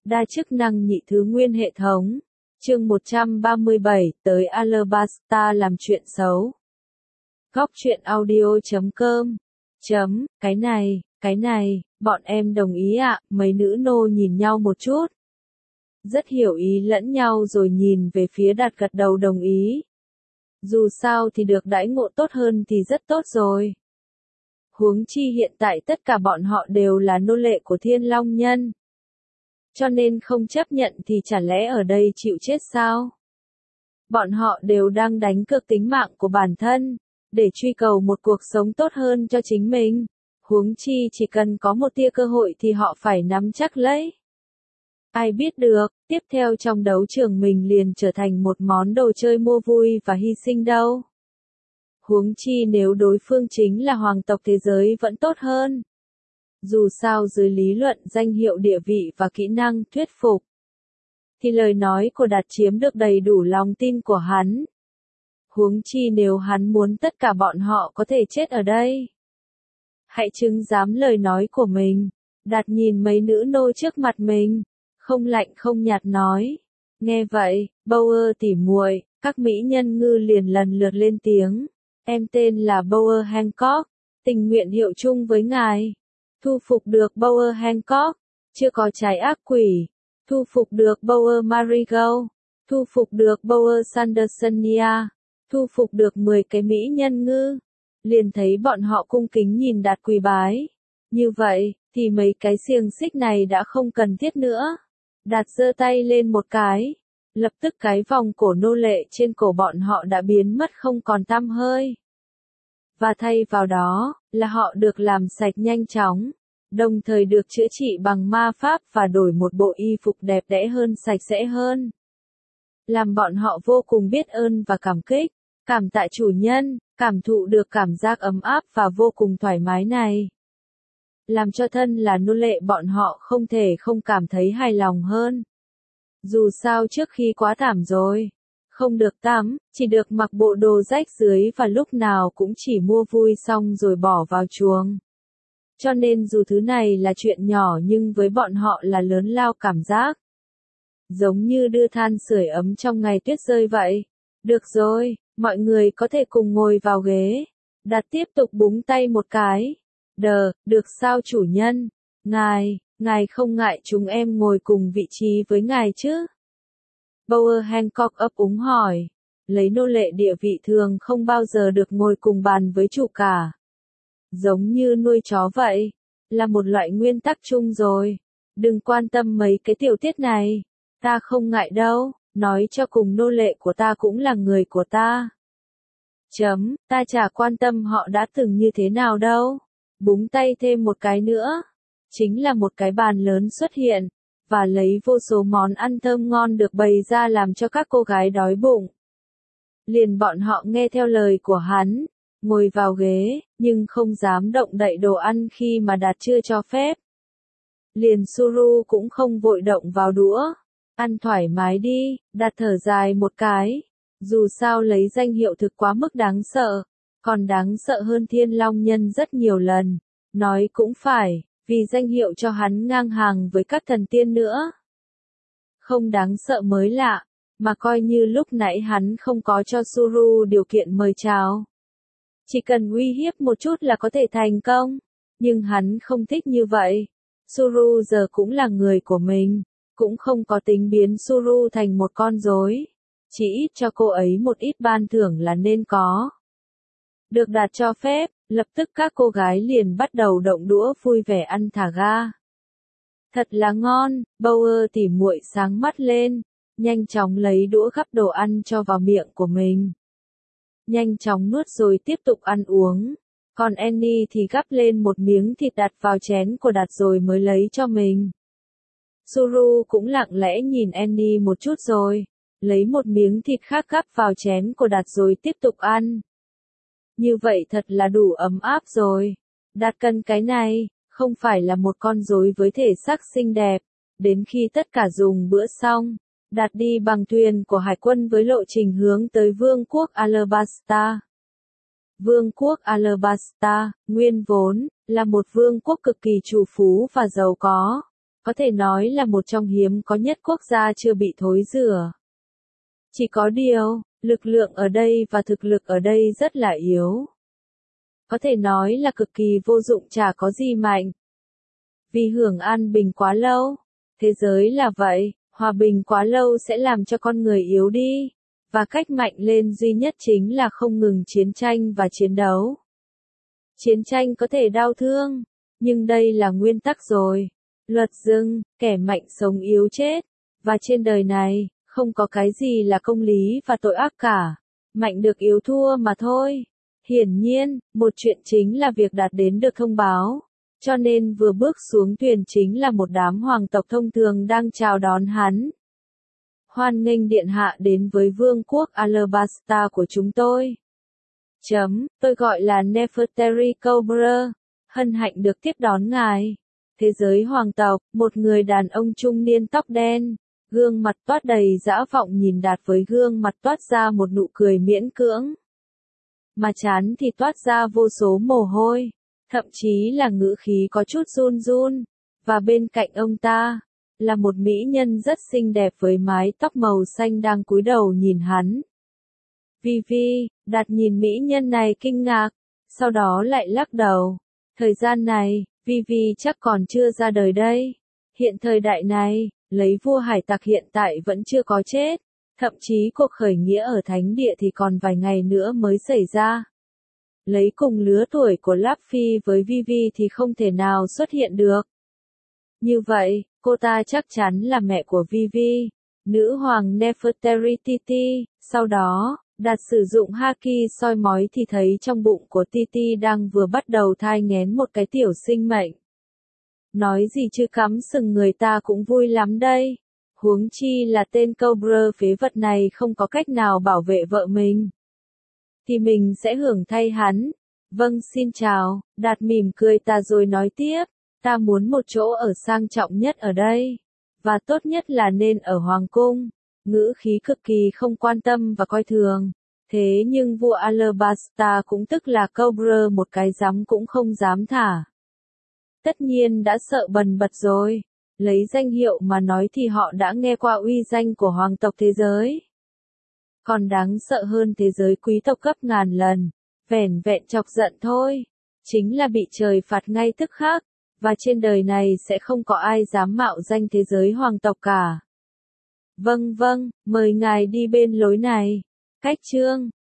Đa chức năng nhị thứ nguyên hệ thống. Chương 137, tới Alabasta làm chuyện xấu. Góc truyện audio.com. Cái này, bọn em đồng ý ạ, mấy nữ nô nhìn nhau một chút. Rất hiểu ý lẫn nhau rồi nhìn về phía Đạt gật đầu đồng ý. Dù sao thì được đãi ngộ tốt hơn thì rất tốt rồi. Huống chi hiện tại tất cả bọn họ đều là nô lệ của Thiên Long Nhân. Cho nên không chấp nhận thì chả lẽ ở đây chịu chết sao? Bọn họ đều đang đánh cược tính mạng của bản thân, để truy cầu một cuộc sống tốt hơn cho chính mình. Huống chi chỉ cần có một tia cơ hội thì họ phải nắm chắc lấy. Ai biết được, tiếp theo trong đấu trường mình liền trở thành một món đồ chơi mua vui và hy sinh đâu. Huống chi nếu đối phương chính là hoàng tộc thế giới vẫn tốt hơn. Dù sao dưới lý luận danh hiệu địa vị và kỹ năng thuyết phục, thì lời nói của Đạt chiếm được đầy đủ lòng tin của hắn. Huống chi nếu hắn muốn tất cả bọn họ có thể chết ở đây. Hãy chứng giám lời nói của mình. Đạt nhìn mấy nữ nô trước mặt mình, không lạnh không nhạt nói. Nghe vậy, Bauer tỉ muội, các mỹ nhân ngư liền lần lượt lên tiếng. Em tên là Bauer Hancock, tình nguyện hiệu chung với ngài. Thu phục được Bauer Hancock, chưa có trái ác quỷ. Thu phục được Bauer Marigold, thu phục được Bauer Sandersonia, thu phục được 10 cái mỹ nhân ngư. Liền thấy bọn họ cung kính nhìn Đạt quỳ bái. Như vậy, thì mấy cái xiềng xích này đã không cần thiết nữa. Đạt giơ tay lên một cái. Lập tức cái vòng cổ nô lệ trên cổ bọn họ đã biến mất không còn tăm hơi. Và thay vào đó, là họ được làm sạch nhanh chóng. Đồng thời được chữa trị bằng ma pháp và đổi một bộ y phục đẹp đẽ hơn sạch sẽ hơn. Làm bọn họ vô cùng biết ơn và cảm kích. Cảm tạ chủ nhân, cảm thụ được cảm giác ấm áp và vô cùng thoải mái này. Làm cho thân là nô lệ bọn họ không thể không cảm thấy hài lòng hơn. Dù sao trước khi quá thảm rồi. Không được tắm, chỉ được mặc bộ đồ rách rưới và lúc nào cũng chỉ mua vui xong rồi bỏ vào chuồng. Cho nên dù thứ này là chuyện nhỏ nhưng với bọn họ là lớn lao cảm giác. Giống như đưa than sưởi ấm trong ngày tuyết rơi vậy. Được rồi, mọi người có thể cùng ngồi vào ghế. Đạt tiếp tục búng tay một cái. Được sao chủ nhân? Ngài không ngại chúng em ngồi cùng vị trí với ngài chứ? Bauer Hancock ấp úng hỏi. Lấy nô lệ địa vị thường không bao giờ được ngồi cùng bàn với chủ cả. Giống như nuôi chó vậy. Là một loại nguyên tắc chung rồi. Đừng quan tâm mấy cái tiểu tiết này. Ta không ngại đâu. Nói cho cùng nô lệ của ta cũng là người của ta. Ta chả quan tâm họ đã từng như thế nào đâu. Búng tay thêm một cái nữa. Chính là một cái bàn lớn xuất hiện. Và lấy vô số món ăn thơm ngon được bày ra làm cho các cô gái đói bụng. Liền bọn họ nghe theo lời của hắn. Ngồi vào ghế, nhưng không dám động đậy đồ ăn khi mà Đạt chưa cho phép. Liền Suru cũng không vội động vào đũa. Ăn thoải mái đi, Đạt thở dài một cái. Dù sao lấy danh hiệu thực quá mức đáng sợ. Còn đáng sợ hơn Thiên Long Nhân rất nhiều lần. Nói cũng phải, vì danh hiệu cho hắn ngang hàng với các thần tiên nữa. Không đáng sợ mới lạ, mà coi như lúc nãy hắn không có cho Suru điều kiện mời chào. Chỉ cần uy hiếp một chút là có thể thành công. Nhưng hắn không thích như vậy. Suru giờ cũng là người của mình. Cũng không có tính biến Suru thành một con rối. Chỉ ít cho cô ấy một ít ban thưởng là nên có. Được Đạt cho phép, lập tức các cô gái liền bắt đầu động đũa vui vẻ ăn thả ga. Thật là ngon, Bauer tỉ muội sáng mắt lên. Nhanh chóng lấy đũa gắp đồ ăn cho vào miệng của mình. Nhanh chóng nuốt rồi tiếp tục ăn uống. Còn Annie thì gắp lên một miếng thịt đặt vào chén của Đạt rồi mới lấy cho mình. Suru cũng lặng lẽ nhìn Annie một chút rồi. Lấy một miếng thịt khác gắp vào chén của Đạt rồi tiếp tục ăn. Như vậy thật là đủ ấm áp rồi. Đạt cần cái này, không phải là một con rối với thể xác xinh đẹp. Đến khi tất cả dùng bữa xong, Đạt đi bằng thuyền của hải quân với lộ trình hướng tới Vương quốc Alabasta. Vương quốc Alabasta, nguyên vốn, là một vương quốc cực kỳ trù phú và giàu có. Có thể nói là một trong hiếm có nhất quốc gia chưa bị thối rửa. Chỉ có điều, lực lượng ở đây và thực lực ở đây rất là yếu. Có thể nói là cực kỳ vô dụng, chả có gì mạnh. Vì hưởng an bình quá lâu, thế giới là vậy, hòa bình quá lâu sẽ làm cho con người yếu đi, và cách mạnh lên duy nhất chính là không ngừng chiến tranh và chiến đấu. Chiến tranh có thể đau thương, nhưng đây là nguyên tắc rồi. Luật dưng, kẻ mạnh sống yếu chết, và trên đời này, không có cái gì là công lý và tội ác cả, mạnh được yếu thua mà thôi. Hiển nhiên, một chuyện chính là việc đạt đến được thông báo, cho nên vừa bước xuống thuyền chính là một đám hoàng tộc thông thường đang chào đón hắn. Hoan nghênh điện hạ đến với vương quốc Alabasta của chúng tôi. Tôi gọi là Nefertari Cobra, hân hạnh được tiếp đón ngài. Thế giới hoàng tộc, một người đàn ông trung niên tóc đen, gương mặt toát đầy dã vọng nhìn Đạt với gương mặt toát ra một nụ cười miễn cưỡng. Mà trán thì toát ra vô số mồ hôi, thậm chí là ngữ khí có chút run run, và bên cạnh ông ta, là một mỹ nhân rất xinh đẹp với mái tóc màu xanh đang cúi đầu nhìn hắn. Vivi, Đạt nhìn mỹ nhân này kinh ngạc, sau đó lại lắc đầu. Thời gian này, Vivi chắc còn chưa ra đời đây. Hiện thời đại này, lấy vua hải tặc hiện tại vẫn chưa có chết. Thậm chí cuộc khởi nghĩa ở Thánh Địa thì còn vài ngày nữa mới xảy ra. Lấy cùng lứa tuổi của Luffy với Vivi thì không thể nào xuất hiện được. Như vậy, cô ta chắc chắn là mẹ của Vivi, nữ hoàng Nefertiti. Sau đó, Đạt sử dụng Haki soi mói thì thấy trong bụng của Titi đang vừa bắt đầu thai nghén một cái tiểu sinh mệnh. Nói gì chứ cắm sừng người ta cũng vui lắm đây. Huống chi là tên Cobra phế vật này không có cách nào bảo vệ vợ mình. Thì mình sẽ hưởng thay hắn. Vâng xin chào, Đạt mỉm cười ta rồi nói tiếp. Ta muốn một chỗ ở sang trọng nhất ở đây. Và tốt nhất là nên ở Hoàng cung. Ngữ khí cực kỳ không quan tâm và coi thường. Thế nhưng vua Alabasta cũng tức là Cobra một cái dám cũng không dám thả. Tất nhiên đã sợ bần bật rồi. Lấy danh hiệu mà nói thì họ đã nghe qua uy danh của hoàng tộc thế giới. Còn đáng sợ hơn thế giới quý tộc gấp ngàn lần. Vẻn vẹn chọc giận thôi. Chính là bị trời phạt ngay tức khắc. Và trên đời này sẽ không có ai dám mạo danh thế giới hoàng tộc cả. Vâng, mời ngài đi bên lối này. Cách chương